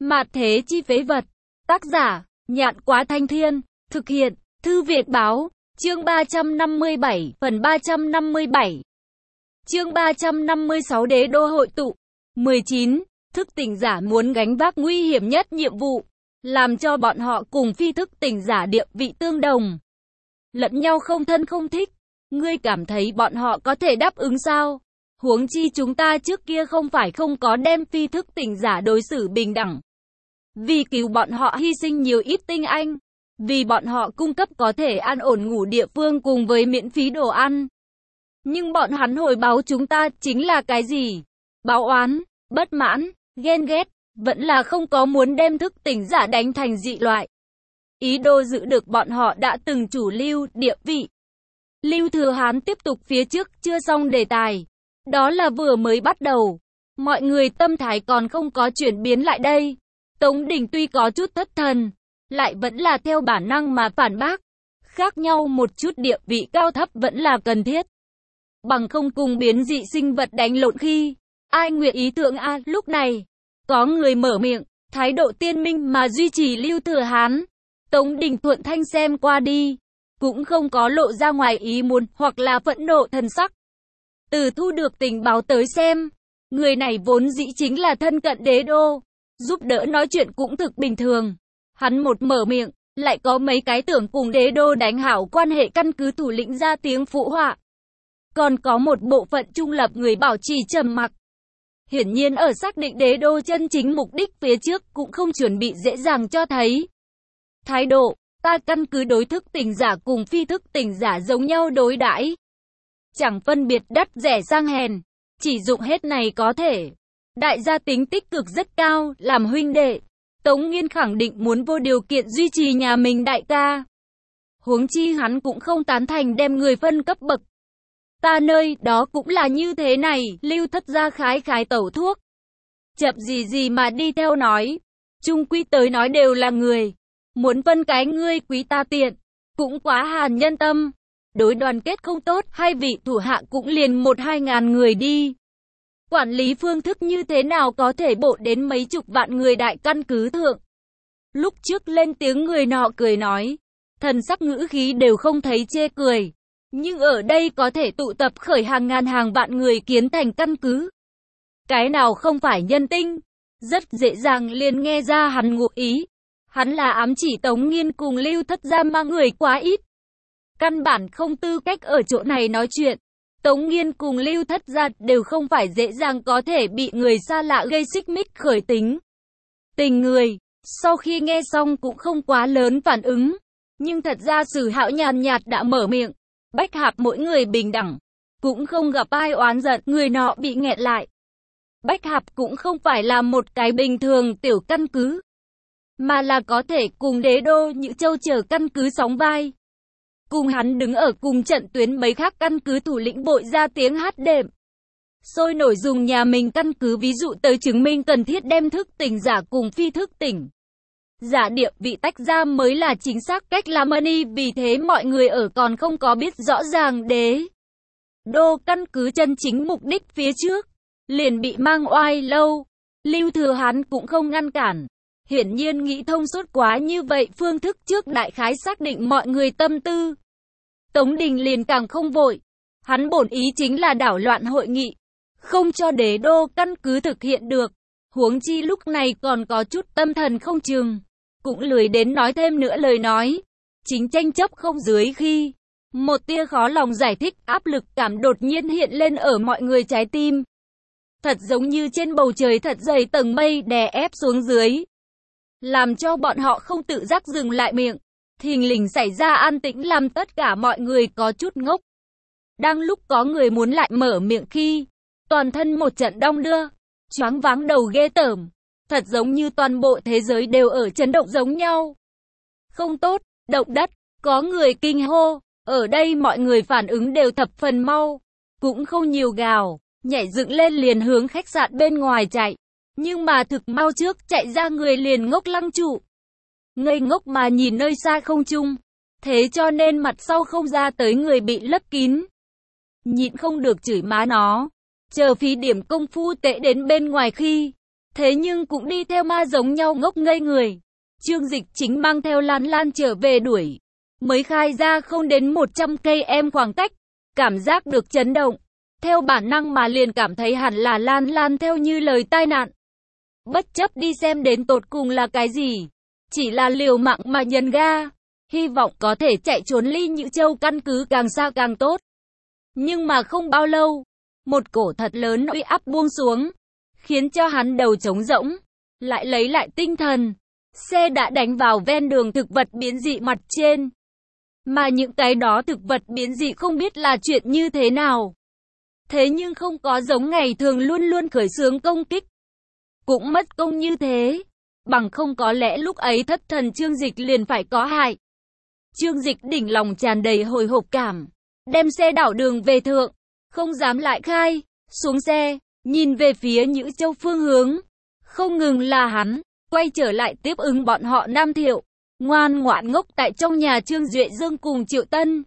Mạt thế chi phế vật. Tác giả, Nhạn Quá Thanh Thiên. Thực hiện, Thư Việt Báo. Chương 357, phần 357. Chương 356 Đế đô hội tụ. 19. Thức tỉnh giả muốn gánh vác nguy hiểm nhất nhiệm vụ, làm cho bọn họ cùng phi thức tỉnh giả địa vị tương đồng, lẫn nhau không thân không thích. Ngươi cảm thấy bọn họ có thể đáp ứng sao? Huống chi chúng ta trước kia không phải không có đem phi thức tỉnh giả đối xử bình đẳng. Vì cứu bọn họ hy sinh nhiều ít tinh anh, vì bọn họ cung cấp có thể an ổn ngủ địa phương cùng với miễn phí đồ ăn. Nhưng bọn hắn hồi báo chúng ta chính là cái gì? Báo oán, bất mãn, ghen ghét, vẫn là không có muốn đem thức tỉnh giả đánh thành dị loại. Ý đồ giữ được bọn họ đã từng chủ lưu, địa vị. Lưu Thừa Hán tiếp tục phía trước, chưa xong đề tài. Đó là vừa mới bắt đầu. Mọi người tâm thái còn không có chuyển biến lại đây. Tống Đình tuy có chút thất thần, lại vẫn là theo bản năng mà phản bác. Khác nhau một chút địa vị cao thấp vẫn là cần thiết. Bằng không cùng biến dị sinh vật đánh lộn khi, ai nguyện ý thượng a? Lúc này, có người mở miệng, thái độ tiên minh mà duy trì Lưu Thừa Hán. Tống Đình thuận thanh xem qua đi, cũng không có lộ ra ngoài ý muốn hoặc là phẫn nộ thần sắc. Từ thu được tình báo tới xem, người này vốn dĩ chính là thân cận đế đô, giúp đỡ nói chuyện cũng thực bình thường. Hắn một mở miệng, lại có mấy cái tưởng cùng đế đô đánh hảo quan hệ căn cứ thủ lĩnh ra tiếng phụ họa. Còn có một bộ phận trung lập người bảo trì trầm mặc. Hiển nhiên ở xác định đế đô chân chính mục đích phía trước cũng không chuẩn bị dễ dàng cho thấy. Thái độ, ta căn cứ đối thức tỉnh giả cùng phi thức tỉnh giả giống nhau đối đãi, chẳng phân biệt đắt rẻ sang hèn, chỉ dụng hết này có thể. Đại gia tính tích cực rất cao, làm huynh đệ. Tống Nghiên khẳng định muốn vô điều kiện duy trì nhà mình đại ca. Huống chi hắn cũng không tán thành đem người phân cấp bậc. Ta nơi đó cũng là như thế này, Lưu Thất gia khái khái tẩu thuốc. Chậm gì mà đi theo nói. Chung quy tới nói đều là người. Muốn phân cái ngươi quý ta tiện, cũng quá hàn nhân tâm. Đối đoàn kết không tốt, hai vị thủ hạ cũng liền 1-2 ngàn người đi. Quản lý phương thức như thế nào có thể bộ đến mấy chục vạn người đại căn cứ thượng. Lúc trước lên tiếng người nọ cười nói, thần sắc ngữ khí đều không thấy chê cười. Nhưng ở đây có thể tụ tập khởi hàng ngàn hàng vạn người kiến thành căn cứ. Cái nào không phải nhân tinh? Rất dễ dàng liền nghe ra hắn ngụ ý. Hắn là ám chỉ Tống Nghiên cùng Lưu Thất gia mà người quá ít. Căn bản không tư cách ở chỗ này nói chuyện. Tống Nghiên cùng Lưu Thất gia đều không phải dễ dàng có thể bị người xa lạ gây xích mích khởi tính. Tình người, sau khi nghe xong cũng không quá lớn phản ứng. Nhưng thật ra Sử Hạo nhàn nhạt đã mở miệng. Bách Hạp mỗi người bình đẳng, cũng không gặp ai oán giận, người nọ bị nghẹn lại. Bách Hạp cũng không phải là một cái bình thường tiểu căn cứ, mà là có thể cùng đế đô Nhữ Châu chờ căn cứ sóng vai. Cùng hắn đứng ở cùng trận tuyến mấy khác căn cứ thủ lĩnh bội ra tiếng hát đệm. Sôi nổi dùng nhà mình căn cứ ví dụ tới chứng minh cần thiết đem thức tỉnh giả cùng phi thức tỉnh giả địa vị tách ra mới là chính xác cách làm money. Vì thế mọi người ở còn không có biết rõ ràng đế đô căn cứ chân chính mục đích phía trước, liền bị mang oai lâu. Lưu Thừa Hán cũng không ngăn cản. Hiển nhiên nghĩ thông suốt quá như vậy, phương thức trước đại khái xác định mọi người tâm tư. Tống Đình liền càng không vội. Hắn bổn ý chính là đảo loạn hội nghị, không cho đế đô căn cứ thực hiện được. Huống chi lúc này còn có chút tâm thần không chừng, cũng lười đến nói thêm nữa lời nói. Chính tranh chấp không dưới khi, một tia khó lòng giải thích áp lực cảm đột nhiên hiện lên ở mọi người trái tim. Thật giống như trên bầu trời thật dày tầng mây đè ép xuống dưới, làm cho bọn họ không tự giác dừng lại miệng. Thình lình xảy ra an tĩnh làm tất cả mọi người có chút ngốc. Đang lúc có người muốn lại mở miệng khi, toàn thân một trận đong đưa, choáng váng đầu ghê tởm. Thật giống như toàn bộ thế giới đều ở chấn động giống nhau. Không tốt, động đất, có người kinh hô. Ở đây mọi người phản ứng đều thập phần mau, cũng không nhiều gào, nhảy dựng lên liền hướng khách sạn bên ngoài chạy. Nhưng mà thực mau trước chạy ra người liền ngốc lăng trụ, ngây ngốc mà nhìn nơi xa không trung. Thế cho nên mặt sau không ra tới người bị lấp kín. Nhịn không được chửi má nó, chờ phí điểm công phu tệ đến bên ngoài khi, Thế nhưng cũng đi theo ma giống nhau ngốc ngây người. Trương Dịch chính mang theo Lan Lan trở về đuổi. Mới khai ra không đến 100 cây em khoảng cách. Cảm giác được chấn động. Theo bản năng mà liền cảm thấy hẳn là Lan Lan theo như lời tai nạn. Bất chấp đi xem đến tột cùng là cái gì. Chỉ là liều mạng mà nhấn ga. Hy vọng có thể chạy trốn ly Nhữ Châu căn cứ càng xa càng tốt. Nhưng mà không bao lâu. Một cổ thật lớn uy áp buông xuống. Khiến cho hắn đầu trống rỗng. Lại lấy lại tinh thần. Xe đã đánh vào ven đường thực vật biến dị mặt trên. Mà những cái đó thực vật biến dị không biết là chuyện như thế nào. Thế nhưng không có giống ngày thường luôn luôn khởi xướng công kích. Cũng mất công như thế. Bằng không có lẽ lúc ấy thất thần Trương Dịch liền phải có hại. Trương Dịch đỉnh lòng tràn đầy hồi hộp cảm. Đem xe đảo đường về thượng. Không dám lại khai. Xuống xe. Nhìn về phía Nhữ Châu phương hướng. Không ngừng là hắn. Quay trở lại tiếp ứng bọn họ Nam Thiệu. Ngoan ngoãn ngốc tại trong nhà Trương Duệ Dương cùng Triệu Tân.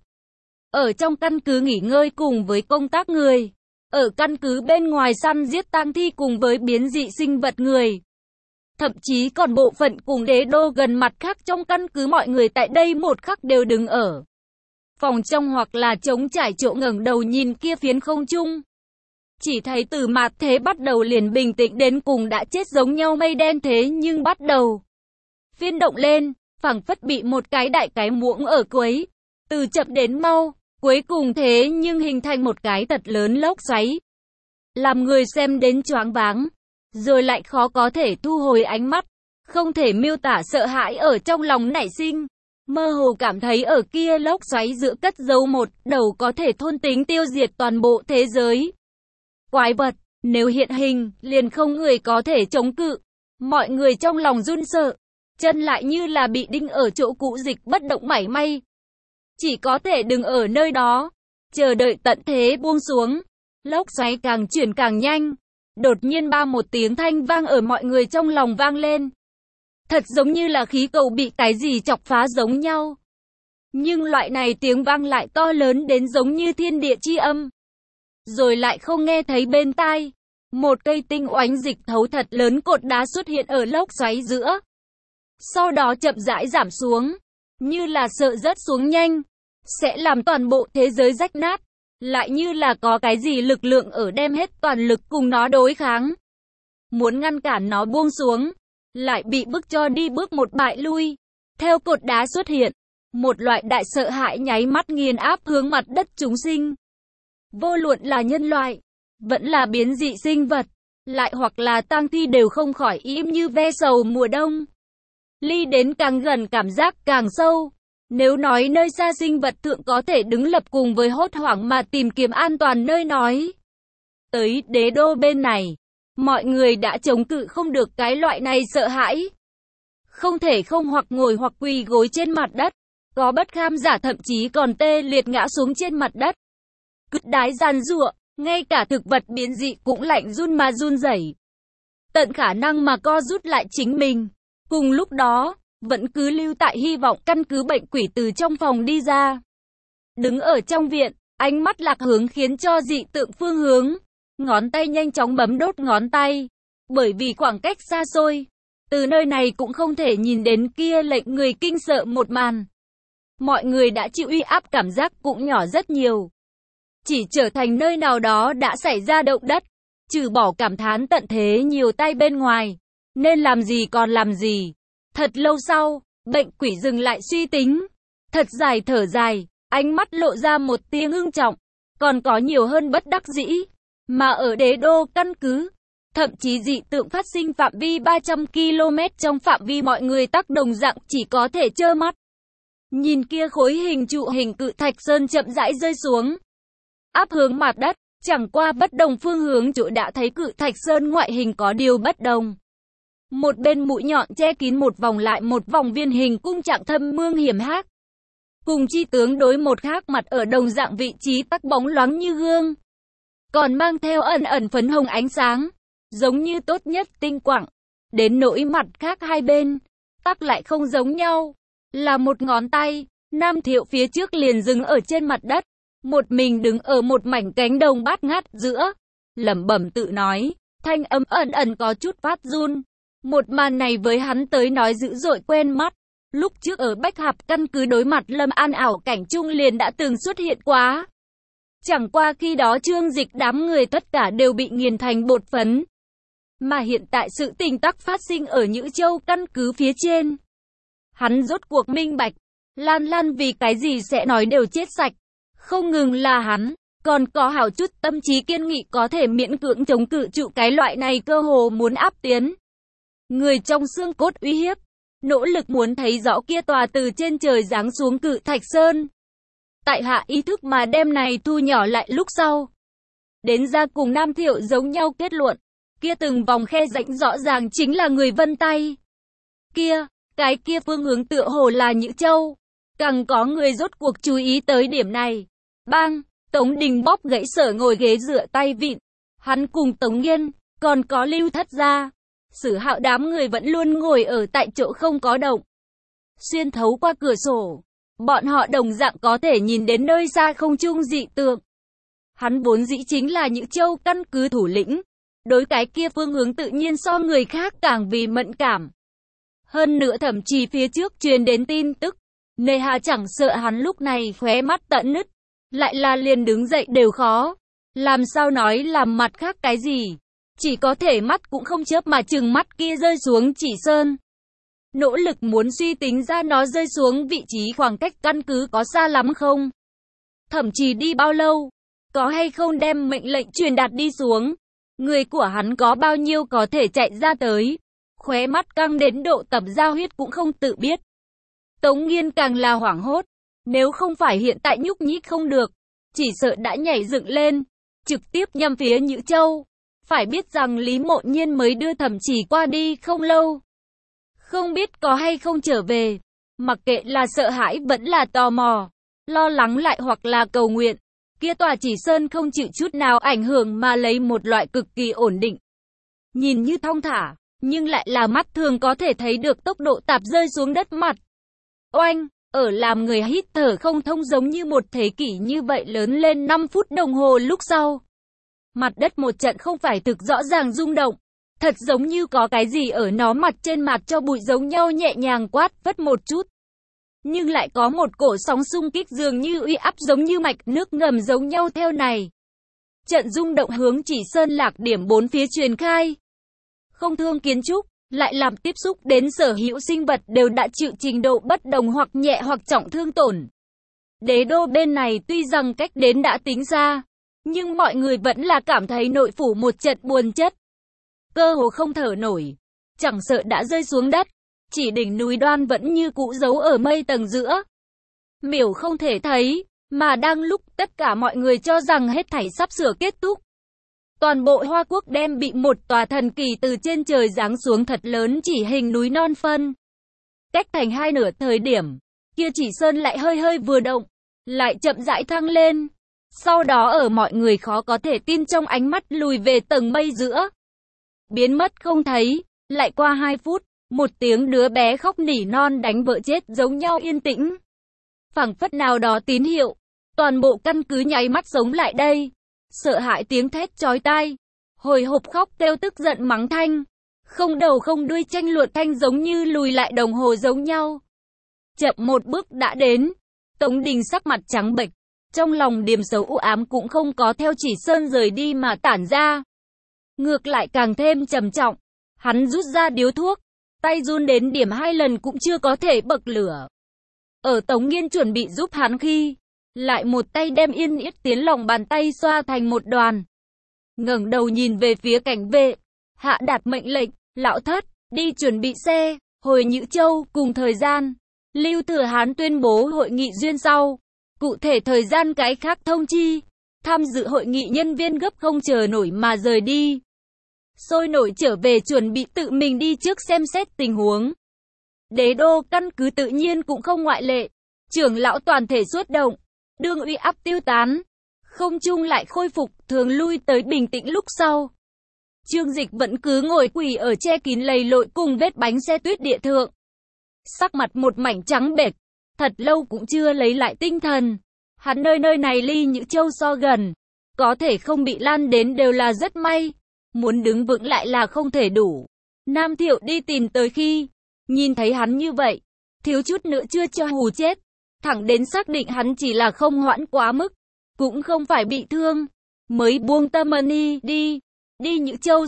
Ở trong căn cứ nghỉ ngơi cùng với công tác người. Ở căn cứ bên ngoài săn giết tang thi cùng với biến dị sinh vật người. Thậm chí còn bộ phận cùng Đế Đô gần mặt khác trong căn cứ mọi người tại đây một khắc đều đứng ở phòng trong hoặc là trống trải chỗ ngẩng đầu nhìn kia phiến không trung. Chỉ thấy từ mạt thế bắt đầu liền bình tĩnh đến cùng đã chết giống nhau mây đen thế nhưng bắt đầu phiên động lên, phảng phất bị một cái đại cái muỗng ở quấy. Từ chậm đến mau, cuối cùng thế nhưng hình thành một cái thật lớn lốc xoáy. Làm người xem đến choáng váng, rồi lại khó có thể thu hồi ánh mắt, không thể miêu tả sợ hãi ở trong lòng nảy sinh. Mơ hồ cảm thấy ở kia lốc xoáy giữa cất giấu một đầu có thể thôn tính tiêu diệt toàn bộ thế giới. Quái vật, nếu hiện hình, liền không người có thể chống cự. Mọi người trong lòng run sợ, chân lại như là bị đinh ở chỗ cũ dịch bất động mảy may. Chỉ có thể đứng ở nơi đó, chờ đợi tận thế buông xuống. Lốc xoáy càng chuyển càng nhanh. Đột nhiên ba một tiếng thanh vang ở mọi người trong lòng vang lên. Thật giống như là khí cầu bị cái gì chọc phá giống nhau. Nhưng loại này tiếng vang lại to lớn đến giống như thiên địa chi âm. Rồi lại không nghe thấy bên tai. Một cây tinh oánh dịch thấu thật lớn cột đá xuất hiện ở lốc xoáy giữa. Sau đó chậm rãi giảm xuống. Như là sợ rớt xuống nhanh. Sẽ làm toàn bộ thế giới rách nát. Lại như là có cái gì lực lượng ở đem hết toàn lực cùng nó đối kháng. Muốn ngăn cản nó buông xuống. Lại bị bức cho đi bước một bại lui. Theo cột đá xuất hiện. Một loại đại sợ hãi nháy mắt nghiền áp hướng mặt đất chúng sinh. Vô luận là nhân loại, vẫn là biến dị sinh vật, lại hoặc là tang thi đều không khỏi im như ve sầu mùa đông. Ly đến càng gần cảm giác càng sâu. Nếu nói nơi xa sinh vật thượng có thể đứng lập cùng với hốt hoảng mà tìm kiếm an toàn nơi nói. Tới Đế Đô bên này, mọi người đã chống cự không được cái loại này sợ hãi. Không thể không hoặc ngồi hoặc quỳ gối trên mặt đất. Có bất kham giả thậm chí còn tê liệt ngã xuống trên mặt đất. Cứt đái giàn giụa, ngay cả thực vật biến dị cũng lạnh run mà run rẩy. Tận khả năng mà co rút lại chính mình. Cùng lúc đó, vẫn cứ lưu tại hy vọng căn cứ bệnh quỷ từ trong phòng đi ra. Đứng ở trong viện, ánh mắt lạc hướng khiến cho dị tượng phương hướng. Ngón tay nhanh chóng bấm đốt ngón tay. Bởi vì khoảng cách xa xôi, từ nơi này cũng không thể nhìn đến kia lệnh người kinh sợ một màn. Mọi người đã chịu uy áp cảm giác cũng nhỏ rất nhiều. Chỉ trở thành nơi nào đó đã xảy ra động đất. Trừ bỏ cảm thán tận thế nhiều tay bên ngoài. Nên làm gì còn làm gì. Thật lâu sau, bệnh quỷ dừng lại suy tính. Thật dài thở dài, ánh mắt lộ ra một tia ngưng trọng. Còn có nhiều hơn bất đắc dĩ. Mà ở Đế Đô căn cứ, thậm chí dị tượng phát sinh phạm vi 300 km trong phạm vi mọi người tác đồng dạng chỉ có thể trơ mắt. Nhìn kia khối hình trụ hình cự thạch sơn chậm rãi rơi xuống. Áp hướng mặt đất, chẳng qua bất đồng phương hướng chỗ đã thấy cự thạch sơn ngoại hình có điều bất đồng. Một bên mũi nhọn che kín một vòng lại một vòng viên hình cung trạng thâm mương hiểm hác. Cùng chi tướng đối một khác mặt ở đồng dạng vị trí tắc bóng loáng như gương. Còn mang theo ẩn ẩn phấn hồng ánh sáng, giống như tốt nhất tinh quặng. Đến nỗi mặt khác hai bên, tắc lại không giống nhau. Là một ngón tay, Nam Thiệu phía trước liền dừng ở trên mặt đất. Một mình đứng ở một mảnh cánh đồng bát ngát giữa. Lẩm bẩm tự nói, thanh âm ẩn ẩn có chút phát run. Một màn này với hắn tới nói dữ dội quen mắt. Lúc trước ở Bách Hạp căn cứ đối mặt Lâm An ảo cảnh trung liền đã từng xuất hiện quá. Chẳng qua khi đó Trương Dịch đám người tất cả đều bị nghiền thành bột phấn. Mà hiện tại sự tình tắc phát sinh ở Nhữ Châu căn cứ phía trên. Hắn rốt cuộc minh bạch, Lan Lan vì cái gì sẽ nói đều chết sạch. Không ngừng là hắn, còn có hảo chút tâm trí kiên nghị có thể miễn cưỡng chống cự trụ cái loại này cơ hồ muốn áp tiến. Người trong xương cốt uy hiếp, nỗ lực muốn thấy rõ kia tòa từ trên trời giáng xuống Cự Thạch Sơn. Tại hạ ý thức mà đem này thu nhỏ lại lúc sau. Đến ra cùng Nam Thiệu giống nhau kết luận, kia từng vòng khe rãnh rõ ràng chính là người Vân Tay. Cái kia phương hướng tựa hồ là Nhữ Châu. Càng có người rốt cuộc chú ý tới điểm này. Bang, Tống Đình bóp gãy Sở ngồi ghế dựa tay vịn. Hắn cùng Tống Nghiên, còn có Lưu Thất gia. Sử Hạo đám người vẫn luôn ngồi ở tại chỗ không có động. Xuyên thấu qua cửa sổ, bọn họ đồng dạng có thể nhìn đến nơi xa không trung dị tượng. Hắn vốn dĩ chính là Nhữ Châu căn cứ thủ lĩnh. Đối cái kia phương hướng tự nhiên so người khác càng vì mẫn cảm. Hơn nữa thậm chí phía trước truyền đến tin tức, Nề Hà chẳng sợ hắn lúc này khóe mắt tận nứt, lại là liền đứng dậy đều khó. Làm sao nói làm mặt khác cái gì? Chỉ có thể mắt cũng không chớp mà chừng mắt kia rơi xuống Chỉ Sơn. Nỗ lực muốn suy tính ra nó rơi xuống vị trí khoảng cách căn cứ có xa lắm không? Thậm chí đi bao lâu? Có hay không đem mệnh lệnh truyền đạt đi xuống? Người của hắn có bao nhiêu có thể chạy ra tới? Khóe mắt căng đến độ tập giao huyết cũng không tự biết. Tống Nghiên càng là hoảng hốt. Nếu không phải hiện tại nhúc nhích không được, chỉ sợ đã nhảy dựng lên, trực tiếp nhằm phía Nhữ Châu. Phải biết rằng Lý Mộ Nhiên mới đưa Thẩm Chỉ qua đi không lâu. Không biết có hay không trở về. Mặc kệ là sợ hãi vẫn là tò mò, lo lắng lại hoặc là cầu nguyện. Kia tòa Chỉ Sơn không chịu chút nào ảnh hưởng mà lấy một loại cực kỳ ổn định. Nhìn như thong thả, nhưng lại là mắt thường có thể thấy được tốc độ tạp rơi xuống đất mặt. Oanh, ở làm người hít thở không thông giống như một thế kỷ như vậy lớn lên 5 phút đồng hồ lúc sau. Mặt đất một trận không phải thực rõ ràng rung động. Thật giống như có cái gì ở nó mặt trên mặt cho bụi giống nhau nhẹ nhàng quát vất một chút. Nhưng lại có một cổ sóng xung kích dường như uy áp giống như mạch nước ngầm giống nhau theo này. Trận rung động hướng Chỉ Sơn lạc điểm bốn phía truyền khai. Không thương kiến trúc, lại làm tiếp xúc đến sở hữu sinh vật đều đã chịu trình độ bất đồng hoặc nhẹ hoặc trọng thương tổn. Đế đô bên này tuy rằng cách đến đã tính xa, nhưng mọi người vẫn là cảm thấy nội phủ một trận buồn chất. Cơ hồ không thở nổi, chẳng sợ đã rơi xuống đất, chỉ đỉnh núi đoan vẫn như cũ giấu ở mây tầng giữa. Miểu không thể thấy, mà đang lúc tất cả mọi người cho rằng hết thảy sắp sửa kết thúc. Toàn bộ Hoa Quốc đem bị một tòa thần kỳ từ trên trời giáng xuống thật lớn chỉ hình núi non phân. Cách thành hai nửa thời điểm, kia Chỉ Sơn lại hơi hơi vừa động, lại chậm rãi thăng lên. Sau đó ở mọi người khó có thể tin trong ánh mắt lùi về tầng mây giữa. Biến mất không thấy, lại qua 2 phút, một tiếng đứa bé khóc nỉ non đánh vợ chết giống nhau yên tĩnh. Phảng phất nào đó tín hiệu, toàn bộ căn cứ nháy mắt sống lại đây. Sợ hãi tiếng thét chói tai, hồi hộp khóc kêu tức giận mắng thanh, không đầu không đuôi tranh luận thanh giống như lùi lại đồng hồ giống nhau. Chậm một bước đã đến, Tống Đình sắc mặt trắng bệch, trong lòng điềm xấu u ám cũng không có theo Chỉ Sơn rời đi mà tản ra. Ngược lại càng thêm trầm trọng, hắn rút ra điếu thuốc, tay run đến điểm 2 lần cũng chưa có thể bậc lửa. Ở Tống Nghiên chuẩn bị giúp hắn khi, lại một tay đem Yên Yết tiến lòng bàn tay xoa thành một đoàn. Ngẩng đầu nhìn về phía cảnh vệ, hạ đạt mệnh lệnh, Lão Thất, đi chuẩn bị xe, hồi Nhữ Châu, cùng thời gian. Lưu Thừa Hán tuyên bố hội nghị duyên sau, cụ thể thời gian cái khác thông chi. Tham dự hội nghị nhân viên gấp không chờ nổi mà rời đi. Sôi nổi trở về chuẩn bị tự mình đi trước xem xét tình huống. Đế đô căn cứ tự nhiên cũng không ngoại lệ. Trưởng lão toàn thể xuất động, đương uy áp tiêu tán, không trung lại khôi phục thường lui tới bình tĩnh lúc sau. Trương Dịch vẫn cứ ngồi quỳ ở che kín lầy lội cùng vết bánh xe tuyết địa thượng. Sắc mặt một mảnh trắng bệch, thật lâu cũng chưa lấy lại tinh thần. Hắn nơi này ly Nhữ Châu so gần, có thể không bị lan đến đều là rất may. muốn đứng vững lại là không thể đủ. Nam Thiệu đi tìm tới khi nhìn thấy hắn như vậy, thiếu chút nữa chưa cho hù chết, thẳng đến xác định hắn chỉ là không hoãn quá mức, cũng không phải bị thương, mới buông tâm đi Nhữ Châu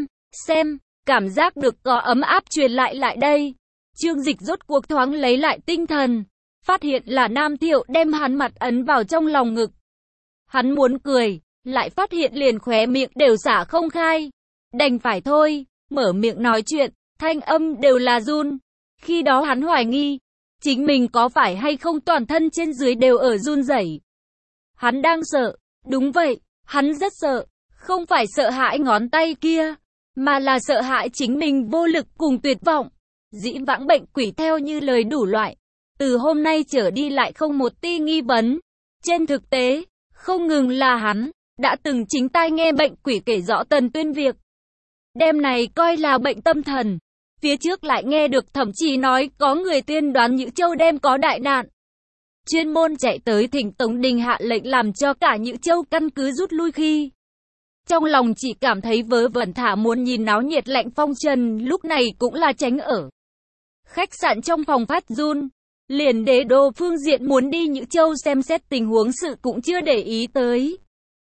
xem, cảm giác được có ấm áp truyền lại đây. Trương Dịch rốt cuộc thoáng lấy lại tinh thần, phát hiện là Nam Thiệu đem hắn mặt ấn vào trong lòng ngực. Hắn muốn cười, lại phát hiện liền khóe miệng đều xả không khai. Đành phải thôi, mở miệng nói chuyện, thanh âm đều là run. Khi đó hắn hoài nghi, chính mình có phải hay không toàn thân trên dưới đều ở run rẩy. Hắn đang sợ, đúng vậy, hắn rất sợ, không phải sợ hãi ngón tay kia, mà là sợ hãi chính mình vô lực cùng tuyệt vọng. Dĩ vãng bệnh quỷ theo như lời đủ loại, từ hôm nay trở đi lại không một tia nghi vấn. Trên thực tế, không ngừng là hắn, đã từng chính tai nghe bệnh quỷ kể rõ Tần Tuyên việc. Đêm này coi là bệnh tâm thần, phía trước lại nghe được thậm chí nói có người tiên đoán Nhữ Châu đêm có đại nạn. Chuyên môn chạy tới thỉnh Tống Đình hạ lệnh làm cho cả Nhữ Châu căn cứ rút lui khi. Trong lòng chỉ cảm thấy vớ vẩn thả muốn nhìn náo nhiệt lạnh phong trần, lúc này cũng là tránh ở khách sạn trong phòng phát run. Liền Đế đô phương diện muốn đi Nhữ Châu xem xét tình huống sự cũng chưa để ý tới.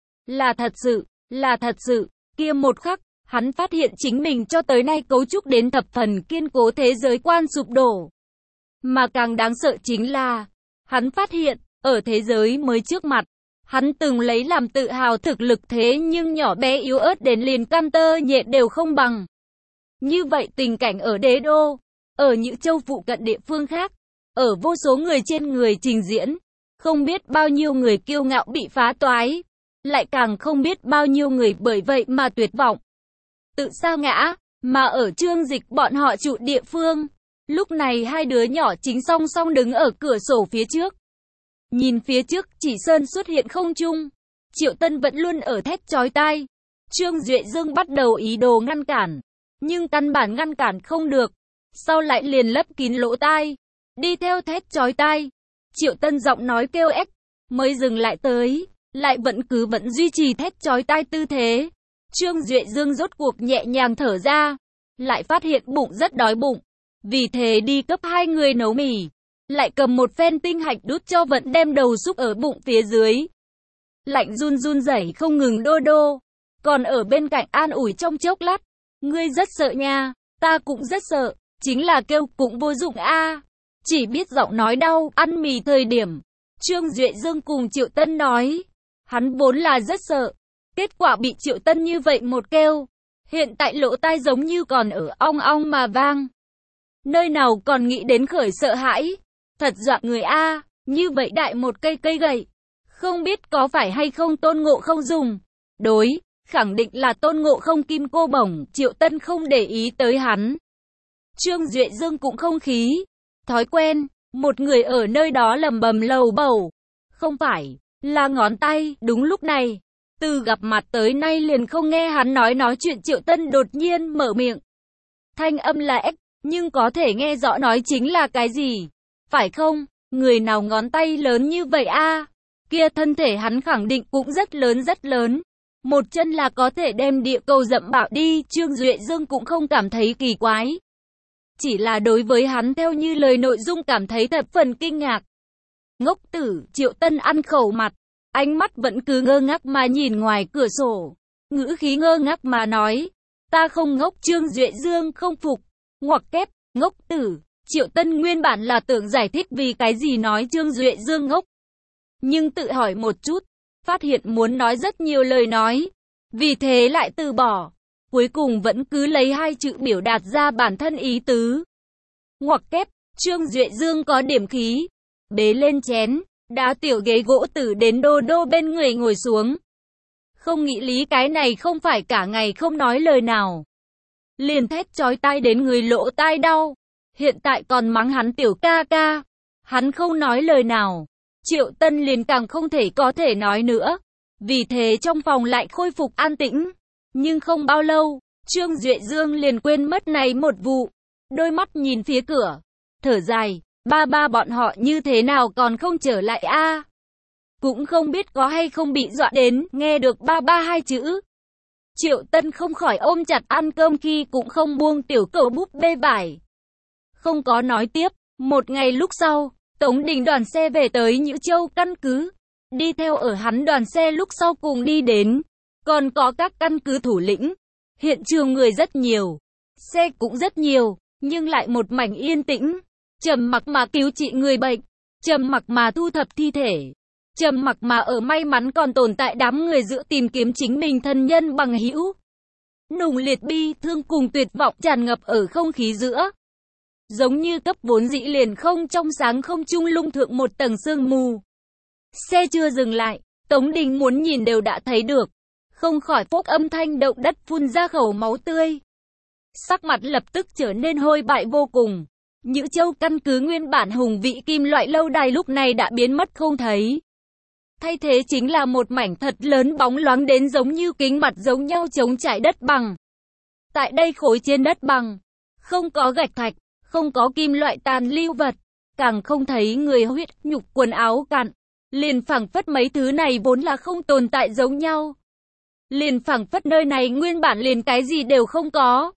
Là thật sự, kia một khắc, hắn phát hiện chính mình cho tới nay cấu trúc đến thập phần kiên cố thế giới quan sụp đổ. Mà càng đáng sợ chính là, hắn phát hiện, ở thế giới mới trước mặt, hắn từng lấy làm tự hào thực lực thế nhưng nhỏ bé yếu ớt đến liền căn tơ nhện đều không bằng. Như vậy tình cảnh ở Đế đô, ở Nhữ Châu phụ cận địa phương khác, ở vô số người trên người trình diễn, không biết bao nhiêu người kiêu ngạo bị phá toái, lại càng không biết bao nhiêu người bởi vậy mà tuyệt vọng, tự sa ngã. Mà ở Trương Dịch bọn họ trụ địa phương, lúc này hai đứa nhỏ chính song song đứng ở cửa sổ phía trước. Nhìn phía trước chỉ sơn xuất hiện không trung, Triệu Tân vẫn luôn ở thét chói tai. Trương Duệ Dương bắt đầu ý đồ ngăn cản, nhưng căn bản ngăn cản không được, sau lại liền lấp kín lỗ tai, đi theo thét chói tai. Triệu Tân giọng nói kêu ếch, mới dừng lại tới, lại vẫn duy trì thét chói tai tư thế. Trương Duệ Dương rốt cuộc nhẹ nhàng thở ra, lại phát hiện bụng rất đói bụng, vì thế đi cấp hai người nấu mì, lại cầm một phen tinh hạch đút cho vẫn đem đầu xúc ở bụng phía dưới. Lạnh run rẩy không ngừng đô, còn ở bên cạnh an ủi trong chốc lát, ngươi rất sợ nha, ta cũng rất sợ, chính là kêu cũng vô dụng a. Chỉ biết giọng nói đau, ăn mì thời điểm. Trương Duệ Dương cùng Triệu Tân nói, hắn vốn là rất sợ, kết quả bị Triệu Tân như vậy một kêu, hiện tại lỗ tai giống như còn ở ong ong mà vang. Nơi nào còn nghĩ đến khởi sợ hãi, thật dọa người a, như vậy đại một cây gậy, không biết có phải hay không Tôn Ngộ Không dùng. Đối, khẳng định là Tôn Ngộ Không kim cô bổng, Triệu Tân không để ý tới hắn. Trương Duệ Dương cũng không khí, thói quen, một người ở nơi đó lầm bầm lầu bầu, không phải, là ngón tay. Đúng lúc này, từ gặp mặt tới nay liền không nghe hắn nói chuyện Triệu Tân đột nhiên mở miệng. Thanh âm là ếch, nhưng có thể nghe rõ nói chính là cái gì, phải không? Người nào ngón tay lớn như vậy a? Kia thân thể hắn khẳng định cũng rất lớn. Một chân là có thể đem địa cầu dẫm bạo đi. Trương Duệ Dương cũng không cảm thấy kỳ quái, chỉ là đối với hắn theo như lời nội dung cảm thấy thập phần kinh ngạc. Ngốc tử, Triệu Tân ăn khẩu mặt, ánh mắt vẫn cứ ngơ ngác mà nhìn ngoài cửa sổ, ngữ khí ngơ ngác mà nói, ta không ngốc. Trương Duệ Dương không phục, ngoặc kép, ngốc tử. Triệu Tân nguyên bản là tưởng giải thích vì cái gì nói Trương Duệ Dương ngốc, nhưng tự hỏi một chút, phát hiện muốn nói rất nhiều lời nói, vì thế lại từ bỏ, cuối cùng vẫn cứ lấy hai chữ biểu đạt ra bản thân ý tứ. Ngoặc kép. Trương Duệ Dương có điểm khí, bế lên chén, đá tiểu ghế gỗ tử đến đô bên người ngồi xuống. Không nghĩ lý cái này không phải cả ngày không nói lời nào, liền thét chói tai đến người lỗ tai đau, hiện tại còn mắng hắn tiểu ca ca. Hắn không nói lời nào, Triệu Tân liền càng không thể có thể nói nữa, vì thế trong phòng lại khôi phục an tĩnh. Nhưng không bao lâu, Trương Duệ Dương liền quên mất này một vụ, đôi mắt nhìn phía cửa, thở dài, ba bọn họ như thế nào còn không trở lại a? Cũng không biết có hay không bị dọa đến, nghe được ba hai chữ. Triệu Tân không khỏi ôm chặt ăn cơm khi cũng không buông tiểu cẩu búp bê vải. Không có nói tiếp, một ngày lúc sau, Tống Đình đoàn xe về tới Nhữ Châu căn cứ. Đi theo ở hắn đoàn xe lúc sau cùng đi đến, còn có các căn cứ thủ lĩnh. Hiện trường người rất nhiều, xe cũng rất nhiều, nhưng lại một mảnh yên tĩnh. Trầm mặc mà cứu trị người bệnh, trầm mặc mà thu thập thi thể, trầm mặc mà ở may mắn còn tồn tại đám người giữa tìm kiếm chính mình thân nhân bằng hữu. Nùng liệt bi thương cùng tuyệt vọng tràn ngập ở không khí giữa. Giống như cấp vốn dĩ liền không trong sáng không trung lung thượng một tầng sương mù. Xe chưa dừng lại, Tống Đình muốn nhìn đều đã thấy được. Không khỏi phốc âm thanh động đất phun ra khẩu máu tươi. Sắc mặt lập tức trở nên hôi bại vô cùng. Nhữ Châu căn cứ nguyên bản hùng vĩ kim loại lâu đài lúc này đã biến mất không thấy. Thay thế chính là một mảnh thật lớn bóng loáng đến giống như kính mặt giống nhau trống trải đất bằng. Tại đây khối trên đất bằng, không có gạch thạch, không có kim loại tàn lưu vật, càng không thấy người huyết nhục quần áo cạn. Liền phảng phất mấy thứ này vốn là không tồn tại giống nhau. Liền phảng phất nơi này nguyên bản liền cái gì đều không có.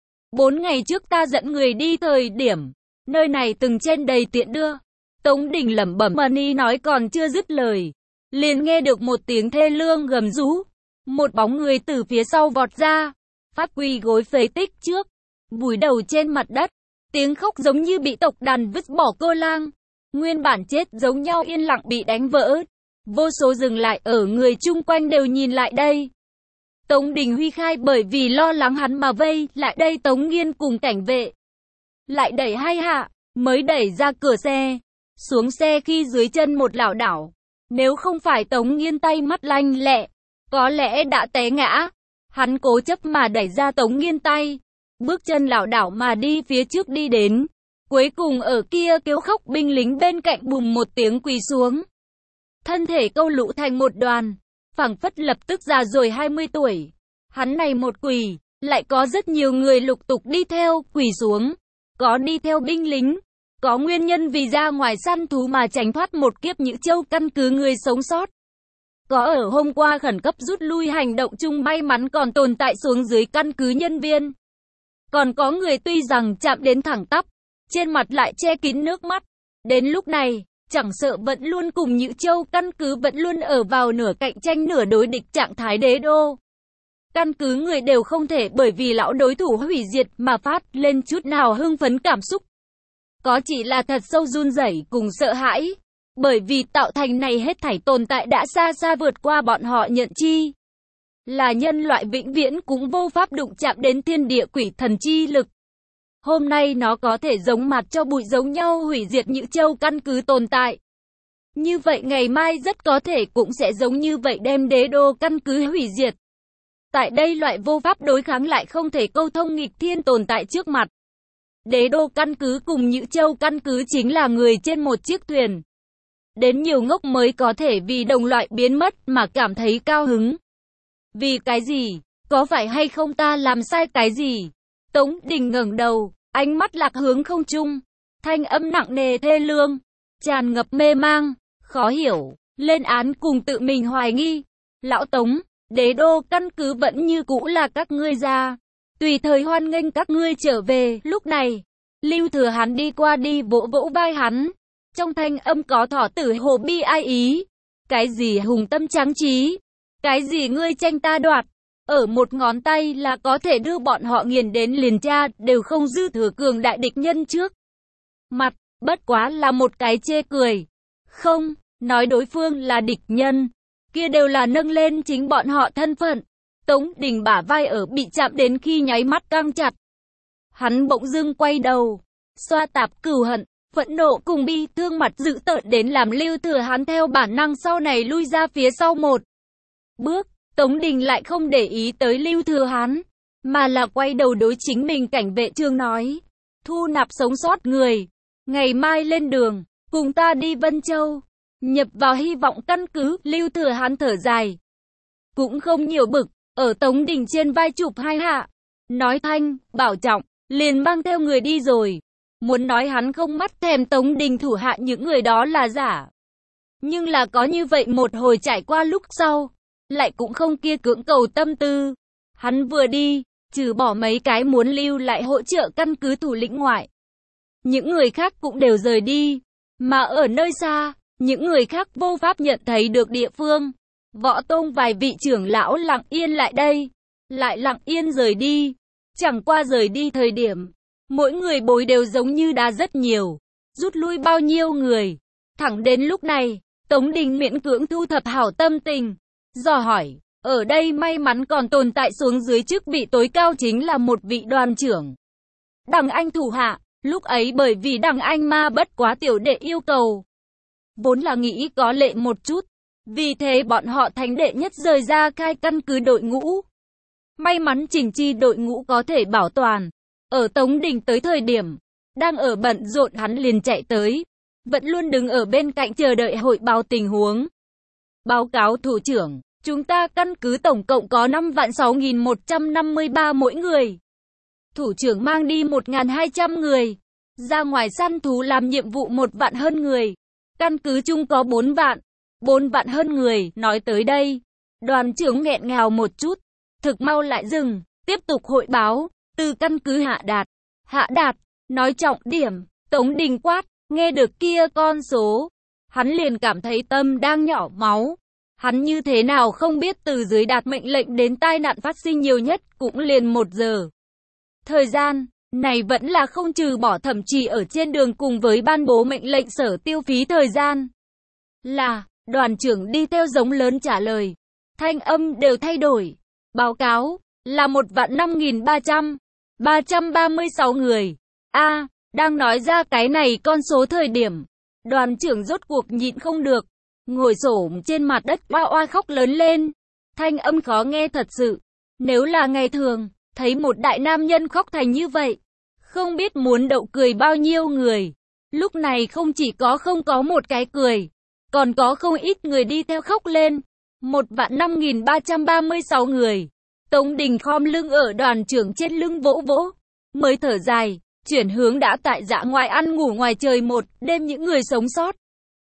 4 ngày trước ta dẫn người đi thời điểm, nơi này từng trên đầy tiện đưa. Tống Đình lẩm bẩm Mani nói còn chưa dứt lời. Liền nghe được một tiếng thê lương gầm rú. Một bóng người từ phía sau vọt ra, phát quỳ gối phế tích trước, vùi đầu trên mặt đất. Tiếng khóc giống như bị tộc đàn vứt bỏ cô lang. Nguyên bản chết giống nhau yên lặng bị đánh vỡ. Vô số dừng lại ở người chung quanh đều nhìn lại đây. Tống Đình Huy khai bởi vì lo lắng hắn mà vây lại đây Tống Nghiên cùng cảnh vệ. Lại đẩy hai hạ, mới đẩy ra cửa xe. Xuống xe khi dưới chân một lảo đảo. Nếu không phải Tống Nghiên tay mắt lanh lẹ, có lẽ đã té ngã. Hắn cố chấp mà đẩy ra Tống Nghiên tay. Bước chân lảo đảo mà đi phía trước đi đến. Cuối cùng ở kia kêu khóc binh lính bên cạnh bùm một tiếng quỳ xuống. Thân thể câu lũ thành một đoàn. Phảng phất lập tức già rồi 20 tuổi. Hắn này một quỳ, lại có rất nhiều người lục tục đi theo, quỳ xuống. Có đi theo binh lính, có nguyên nhân vì ra ngoài săn thú mà tránh thoát một kiếp Nhữ Châu căn cứ người sống sót. Có ở hôm qua khẩn cấp rút lui hành động chung may mắn còn tồn tại xuống dưới căn cứ nhân viên. Còn có người tuy rằng chạm đến thẳng tắp, trên mặt lại che kín nước mắt. Đến lúc này, chẳng sợ vẫn luôn cùng Nhữ Châu căn cứ vẫn luôn ở vào nửa cạnh tranh nửa đối địch trạng thái đế đô. Căn cứ người đều không thể bởi vì lão đối thủ hủy diệt mà phát lên chút nào hưng phấn cảm xúc. Có chỉ là thật sâu run rẩy cùng sợ hãi. Bởi vì tạo thành này hết thảy tồn tại đã xa xa vượt qua bọn họ nhận chi. Là nhân loại vĩnh viễn cũng vô pháp đụng chạm đến thiên địa quỷ thần chi lực. Hôm nay nó có thể giống mặt cho bụi giống nhau hủy diệt Nhữ Châu căn cứ tồn tại. Như vậy ngày mai rất có thể cũng sẽ giống như vậy đem đế đô căn cứ hủy diệt. Tại đây loại vô pháp đối kháng lại không thể câu thông nghịch thiên tồn tại trước mặt. Đế đô căn cứ cùng Nhữ Châu căn cứ chính là người trên một chiếc thuyền. Đến nhiều ngốc mới có thể vì đồng loại biến mất mà cảm thấy cao hứng. Vì cái gì? Có phải hay không ta làm sai cái gì? Tống Đình ngẩng đầu, ánh mắt lạc hướng không trung. Thanh âm nặng nề thê lương, tràn ngập mê mang, khó hiểu, lên án cùng tự mình hoài nghi. Lão Tống, đế đô căn cứ vẫn như cũ là các ngươi ra. Tùy thời hoan nghênh các ngươi trở về. Lúc này, Lưu Thừa Hán đi qua đi vỗ vỗ vai hắn. Trong thanh âm có thỏ tử hồ bi ai ý. Cái gì hùng tâm tráng trí? Cái gì ngươi tranh ta đoạt? Ở một ngón tay là có thể đưa bọn họ nghiền đến liền cha đều không dư thừa cường đại địch nhân trước. Mặt, bất quá là một cái chê cười. Không, nói đối phương là địch nhân. Kia đều là nâng lên chính bọn họ thân phận. Tống Đình bả vai ở bị chạm đến khi nháy mắt căng chặt. Hắn bỗng dưng quay đầu, xoa tạp cừu hận, phẫn nộ cùng bi thương mặt dữ tợn đến làm Lưu Thừa Hán theo bản năng sau này lui ra phía sau một bước. Tống Đình lại không để ý tới Lưu Thừa Hán, mà là quay đầu đối chính mình cảnh vệ trương nói. Thu nạp sống sót người, ngày mai lên đường, cùng ta đi Vân Châu, nhập vào hy vọng căn cứ. Lưu Thừa Hán thở dài, cũng không nhiều bực, ở Tống Đình trên vai chụp hai hạ, nói thanh, bảo trọng, liền mang theo người đi rồi. Muốn nói hắn không mắt thèm Tống Đình thủ hạ những người đó là giả. Nhưng là có như vậy một hồi trải qua lúc sau, lại cũng không kia cưỡng cầu tâm tư. Hắn vừa đi, trừ bỏ mấy cái muốn lưu lại hỗ trợ căn cứ thủ lĩnh ngoại, những người khác cũng đều rời đi. Mà ở nơi xa, những người khác vô pháp nhận thấy được địa phương. Võ Tông vài vị trưởng lão lặng yên lại đây, lại lặng yên rời đi. Chẳng qua rời đi thời điểm, mỗi người bối đều giống như đã rất nhiều, rút lui bao nhiêu người. Thẳng đến lúc này, Tống Đình miễn cưỡng thu thập hảo tâm tình, dò hỏi, ở đây may mắn còn tồn tại xuống dưới chức vị tối cao chính là một vị đoàn trưởng. Đằng Anh thủ hạ, lúc ấy bởi vì Đằng Anh ma bất quá tiểu đệ yêu cầu, vốn là nghĩ có lệ một chút, vì thế bọn họ thánh đệ nhất rời ra khai căn cứ đội ngũ. May mắn chỉnh chi đội ngũ có thể bảo toàn. Ở Tống Đình tới thời điểm, đang ở bận rộn hắn liền chạy tới, vẫn luôn đứng ở bên cạnh chờ đợi hội báo tình huống. Báo cáo thủ trưởng, chúng ta căn cứ tổng cộng có 5.6.153 mỗi người. Thủ trưởng mang đi 1.200 người, ra ngoài săn thú làm nhiệm vụ 1 vạn hơn người. Căn cứ chung có 4 vạn hơn người. Nói tới đây, đoàn trưởng nghẹn ngào một chút, thực mau lại dừng, tiếp tục hội báo, từ căn cứ Hạ Đạt, nói trọng điểm. Tống Đình quát, nghe được kia con số, hắn liền cảm thấy tâm đang nhỏ máu. Hắn như thế nào không biết từ dưới đạt mệnh lệnh đến tai nạn phát sinh nhiều nhất cũng liền 1 giờ. Thời gian này vẫn là không trừ bỏ thậm chí ở trên đường cùng với ban bố mệnh lệnh sở tiêu phí thời gian. Là, đoàn trưởng đi theo giống lớn trả lời. Thanh âm đều thay đổi. Báo cáo, là 1.5.336 người. Đang nói ra cái này con số thời điểm, đoàn trưởng rốt cuộc nhịn không được, ngồi xổm trên mặt đất oa oa khóc lớn lên. Thanh âm khó nghe thật sự. Nếu là ngày thường, thấy một đại nam nhân khóc thành như vậy, không biết muốn đậu cười bao nhiêu người. Lúc này không chỉ không có một cái cười, còn có không ít người đi theo khóc lên. 1.5.336 người. Tống Đình khom lưng ở đoàn trưởng trên lưng vỗ vỗ, mới thở dài, chuyển hướng đã tại dã ngoại ăn ngủ ngoài trời một đêm những người sống sót.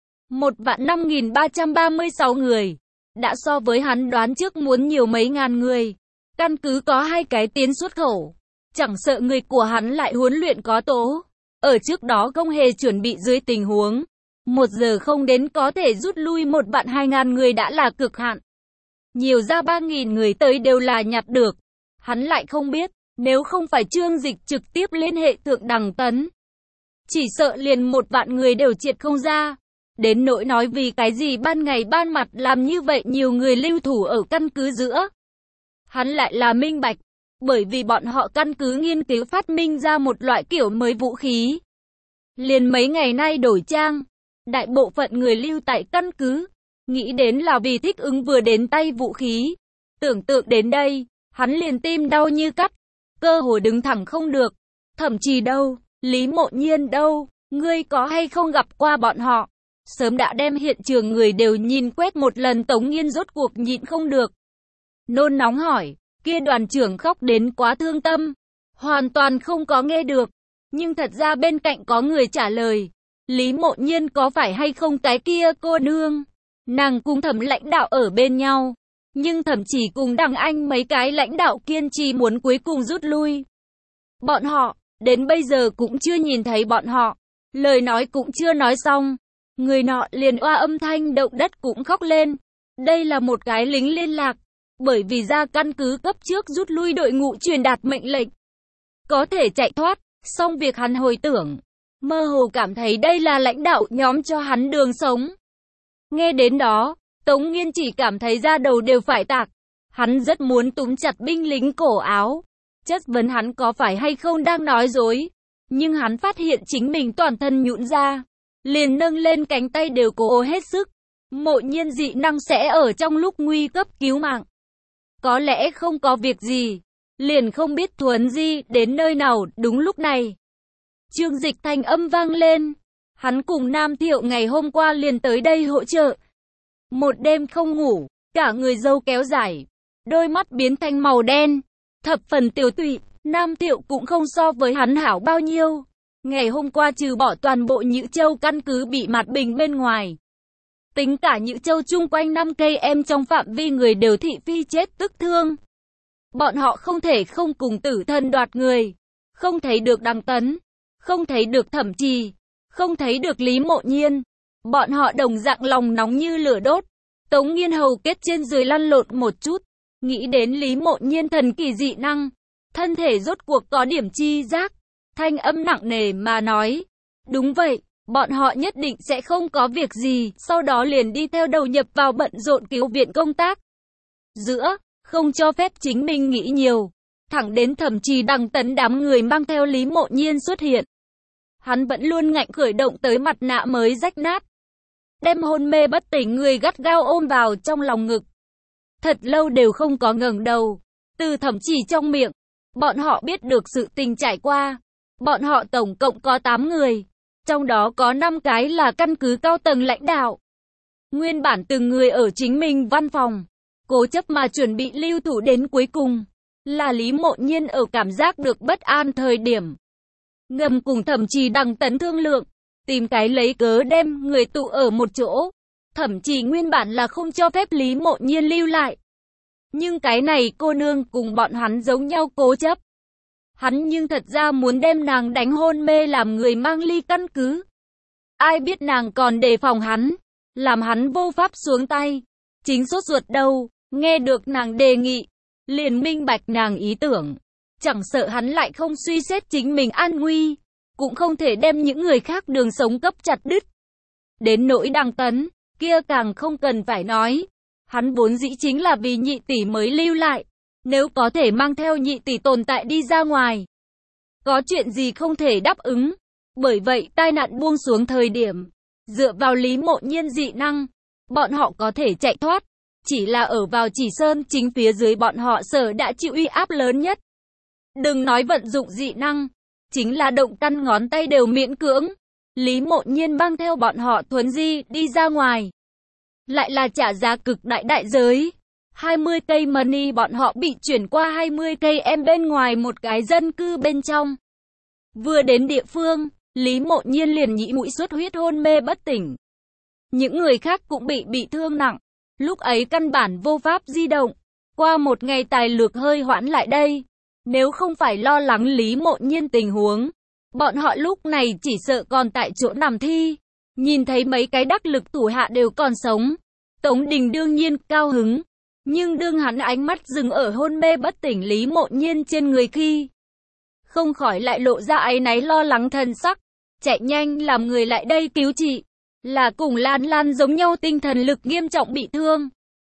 1.5.336 người, đã so với hắn đoán trước muốn nhiều mấy ngàn người. Căn cứ có 2 cái tiến xuất khẩu, chẳng sợ người của hắn lại huấn luyện có tố. Ở trước đó không hề chuẩn bị dưới tình huống 1 giờ không đến có thể rút lui 1.200.000 người đã là cực hạn. Nhiều ra 3.000 người tới đều là nhặt được. Hắn lại không biết, nếu không phải Trương Dịch trực tiếp liên hệ thượng Đằng Tấn, chỉ sợ liền 1 vạn người đều triệt không ra. Đến nỗi nói vì cái gì ban ngày ban mặt làm như vậy nhiều người lưu thủ ở căn cứ giữa. Hắn lại là minh bạch, bởi vì bọn họ căn cứ nghiên cứu phát minh ra một loại kiểu mới vũ khí. Liền mấy ngày nay đổi trang, đại bộ phận người lưu tại căn cứ, nghĩ đến là vì thích ứng vừa đến tay vũ khí. Tưởng tượng đến đây, hắn liền tim đau như cắt, cơ hồ đứng thẳng không được. Thậm chí đâu, Lý Mộ Nhiên đâu, ngươi có hay không gặp qua bọn họ? Sớm đã đem hiện trường người đều nhìn quét một lần. Tống Nghiên rốt cuộc nhịn không được, nôn nóng hỏi, kia đoàn trưởng khóc đến quá thương tâm, hoàn toàn không có nghe được. Nhưng thật ra bên cạnh có người trả lời, Lý Mộ Nhiên có phải hay không cái kia cô nương? Nàng cùng Thẩm lãnh đạo ở bên nhau, nhưng thậm chí cùng Đằng Anh mấy cái lãnh đạo kiên trì muốn cuối cùng rút lui. Bọn họ, đến bây giờ cũng chưa nhìn thấy bọn họ, lời nói cũng chưa nói xong. Người nọ liền oa âm thanh động đất cũng khóc lên. Đây là một cái lính liên lạc, bởi vì ra căn cứ cấp trước rút lui đội ngũ truyền đạt mệnh lệnh, có thể chạy thoát. Xong việc hắn hồi tưởng, mơ hồ cảm thấy đây là lãnh đạo nhóm cho hắn đường sống. Nghe đến đó, Tống Nghiên chỉ cảm thấy da đầu đều phải tạc. Hắn rất muốn túm chặt binh lính cổ áo, chất vấn hắn có phải hay không đang nói dối. Nhưng hắn phát hiện chính mình toàn thân nhũn ra, liền nâng lên cánh tay đều cố hết sức. Mộ Nhiên dị năng sẽ ở trong lúc nguy cấp cứu mạng. Có lẽ không có việc gì, liền không biết thuấn di đến nơi nào. Đúng lúc này, Trương Dịch thanh âm vang lên. Hắn cùng Nam Thiệu ngày hôm qua liền tới đây hỗ trợ. Một đêm không ngủ, cả người râu kéo dài, đôi mắt biến thành màu đen, thập phần tiểu tụy. Nam Thiệu cũng không so với hắn hảo bao nhiêu. Ngày hôm qua trừ bỏ toàn bộ Nhữ Châu căn cứ bị mặt bình bên ngoài, tính cả Nhữ Châu chung quanh 5 cây em trong phạm vi người đều thị phi chết tức thương. Bọn họ không thể không cùng Tử Thần đoạt người. Không thấy được Đằng Tấn, không thấy được Thẩm Trì, không thấy được Lý Mộ Nhiên. Bọn họ đồng dạng lòng nóng như lửa đốt. Tống Nghiên hầu kết trên dưới lăn lộn một chút, nghĩ đến Lý Mộ Nhiên thần kỳ dị năng, thân thể rốt cuộc có điểm chi giác, thanh âm nặng nề mà nói, đúng vậy, bọn họ nhất định sẽ không có việc gì, sau đó liền đi theo đầu nhập vào bận rộn cứu viện công tác. Giữa, không cho phép chính mình nghĩ nhiều, thẳng đến Thẩm Trì Đằng Tấn đám người mang theo Lý Mộ Nhiên xuất hiện. Hắn vẫn luôn ngạnh khởi động tới mặt nạ mới rách nát, đem hôn mê bất tỉnh người gắt gao ôm vào trong lòng ngực. Thật lâu đều không có ngẩng đầu. Từ Thẩm Trì trong miệng, bọn họ biết được sự tình trải qua. Bọn họ tổng cộng có 8 người, trong đó có 5 cái là căn cứ cao tầng lãnh đạo. Nguyên bản từng người ở chính mình văn phòng, cố chấp mà chuẩn bị lưu thủ đến cuối cùng. Là Lý Mộ Nhiên ở cảm giác được bất an thời điểm, ngầm cùng Thẩm Trì Đằng Tấn thương lượng, tìm cái lấy cớ đem người tụ ở một chỗ. Thẩm Trì nguyên bản là không cho phép Lý Mộ Nhiên lưu lại. Nhưng cái này cô nương cùng bọn hắn giống nhau cố chấp. Hắn nhưng thật ra muốn đem nàng đánh hôn mê làm người mang ly căn cứ. Ai biết nàng còn đề phòng hắn, làm hắn vô pháp xuống tay. Chính sốt ruột đâu, nghe được nàng đề nghị, liền minh bạch nàng ý tưởng. Chẳng sợ hắn lại không suy xét chính mình an nguy, cũng không thể đem những người khác đường sống cấp chặt đứt. Đến nỗi Đằng Tấn, kia càng không cần phải nói. Hắn vốn dĩ chính là vì nhị tỷ mới lưu lại. Nếu có thể mang theo nhị tỷ tồn tại đi ra ngoài, có chuyện gì không thể đáp ứng. Bởi vậy tai nạn buông xuống thời điểm, dựa vào Lý Mộ Nhiên dị năng, bọn họ có thể chạy thoát. Chỉ là ở vào Chỉ Sơn chính phía dưới bọn họ sở đã chịu uy áp lớn nhất. Đừng nói vận dụng dị năng, chính là động căn ngón tay đều miễn cưỡng. Lý Mộ Nhiên mang theo bọn họ thuấn di đi ra ngoài, lại là trả giá cực đại giới. 20 cây money bọn họ bị chuyển qua 20 cây em bên ngoài một cái dân cư bên trong. Vừa đến địa phương, Lý Mộ Nhiên liền nhĩ mũi xuất huyết hôn mê bất tỉnh. Những người khác cũng bị thương nặng, lúc ấy căn bản vô pháp di động. Qua một ngày tài lược hơi hoãn lại đây. Nếu không phải lo lắng Lý Mộ Nhiên tình huống, bọn họ lúc này chỉ sợ còn tại chỗ nằm thi. Nhìn thấy mấy cái đắc lực thủ hạ đều còn sống, Tống Đình đương nhiên cao hứng. Nhưng đương hắn ánh mắt dừng ở hôn mê bất tỉnh Lý Mộ Nhiên trên người khi, không khỏi lại lộ ra áy náy lo lắng thần sắc. Chạy nhanh làm người lại đây cứu trị, là cùng Lan Lan giống nhau tinh thần lực nghiêm trọng bị thương.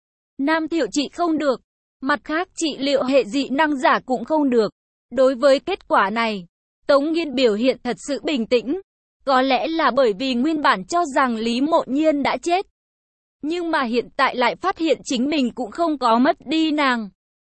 Nam Thiệu trị không được, mặt khác trị liệu hệ dị năng giả cũng không được. Đối với kết quả này, Tống Nghiên biểu hiện thật sự bình tĩnh. Có lẽ là bởi vì nguyên bản cho rằng Lý Mộ Nhiên đã chết. Nhưng mà hiện tại lại phát hiện chính mình cũng không có mất đi nàng.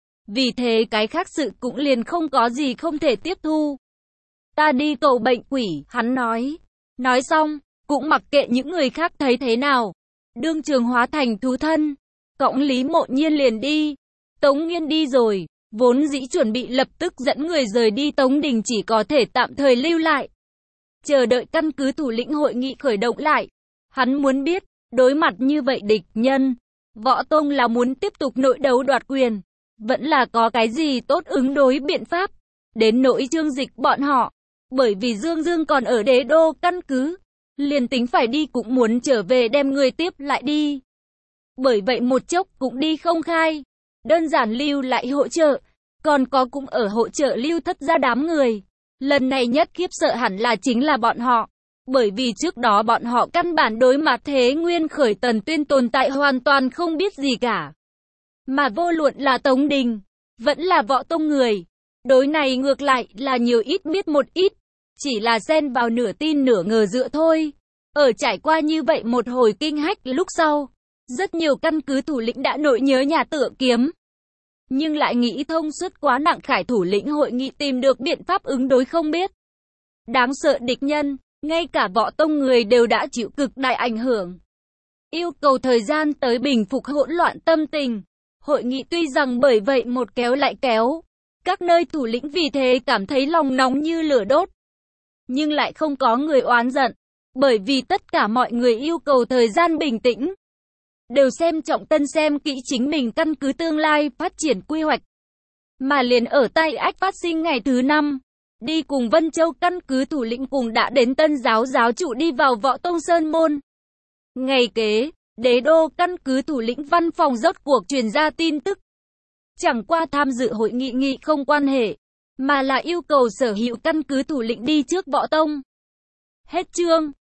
Vì thế cái khác sự cũng liền không có gì không thể tiếp thu. Ta đi cầu bệnh quỷ, hắn nói. Nói xong, cũng mặc kệ những người khác thấy thế nào. Đương trường hóa thành thú thân. Cõng Lý Mộ Nhiên liền đi. Tống Nghiên đi rồi, vốn dĩ chuẩn bị lập tức dẫn người rời đi Tống Đình chỉ có thể tạm thời lưu lại. Chờ đợi căn cứ thủ lĩnh hội nghị khởi động lại. Hắn muốn biết, đối mặt như vậy địch nhân, Võ Tông là muốn tiếp tục nội đấu đoạt quyền, vẫn là có cái gì tốt ứng đối biện pháp. Đến nỗi Trương Dịch bọn họ, bởi vì Dương Dương còn ở đế đô căn cứ, liền tính phải đi cũng muốn trở về đem người tiếp lại đi. Bởi vậy một chốc cũng đi không khai, đơn giản lưu lại hỗ trợ, còn có cũng ở hỗ trợ Lưu Thất gia đám người. Lần này nhất khiếp sợ hẳn là chính là bọn họ. Bởi vì trước đó bọn họ căn bản đối mặt Thế Nguyên Khởi Tần Tuyên tồn tại hoàn toàn không biết gì cả. Mà vô luận là Tống Đình, vẫn là Võ Tông người. Đối này ngược lại là nhiều ít biết một ít. Chỉ là xen vào nửa tin nửa ngờ giữa thôi. Ở trải qua như vậy một hồi kinh hách lúc sau, rất nhiều căn cứ thủ lĩnh đã nỗi nhớ nhà Tựa Kiếm. Nhưng lại nghĩ thông suốt quá nặng Khải thủ lĩnh hội nghị tìm được biện pháp ứng đối không biết. Đáng sợ địch nhân. Ngay cả Võ Tông người đều đã chịu cực đại ảnh hưởng. Yêu cầu thời gian tới bình phục hỗn loạn tâm tình. Hội nghị tuy rằng bởi vậy một kéo lại kéo. Các nơi thủ lĩnh vì thế cảm thấy lòng nóng như lửa đốt. Nhưng lại không có người oán giận. Bởi vì tất cả mọi người yêu cầu thời gian bình tĩnh. Đều xem trọng tân xem kỹ chính mình căn cứ tương lai phát triển quy hoạch. Mà liền ở Tay Ách phát sinh ngày thứ 5. Đi cùng Vân Châu căn cứ thủ lĩnh cùng đã đến Tân giáo giáo chủ đi vào Võ Tông Sơn Môn. Ngày kế, Đế đô căn cứ thủ lĩnh văn phòng rốt cuộc truyền ra tin tức. Chẳng qua tham dự hội nghị không quan hệ, mà là yêu cầu sở hữu căn cứ thủ lĩnh đi trước Võ Tông. Hết chương.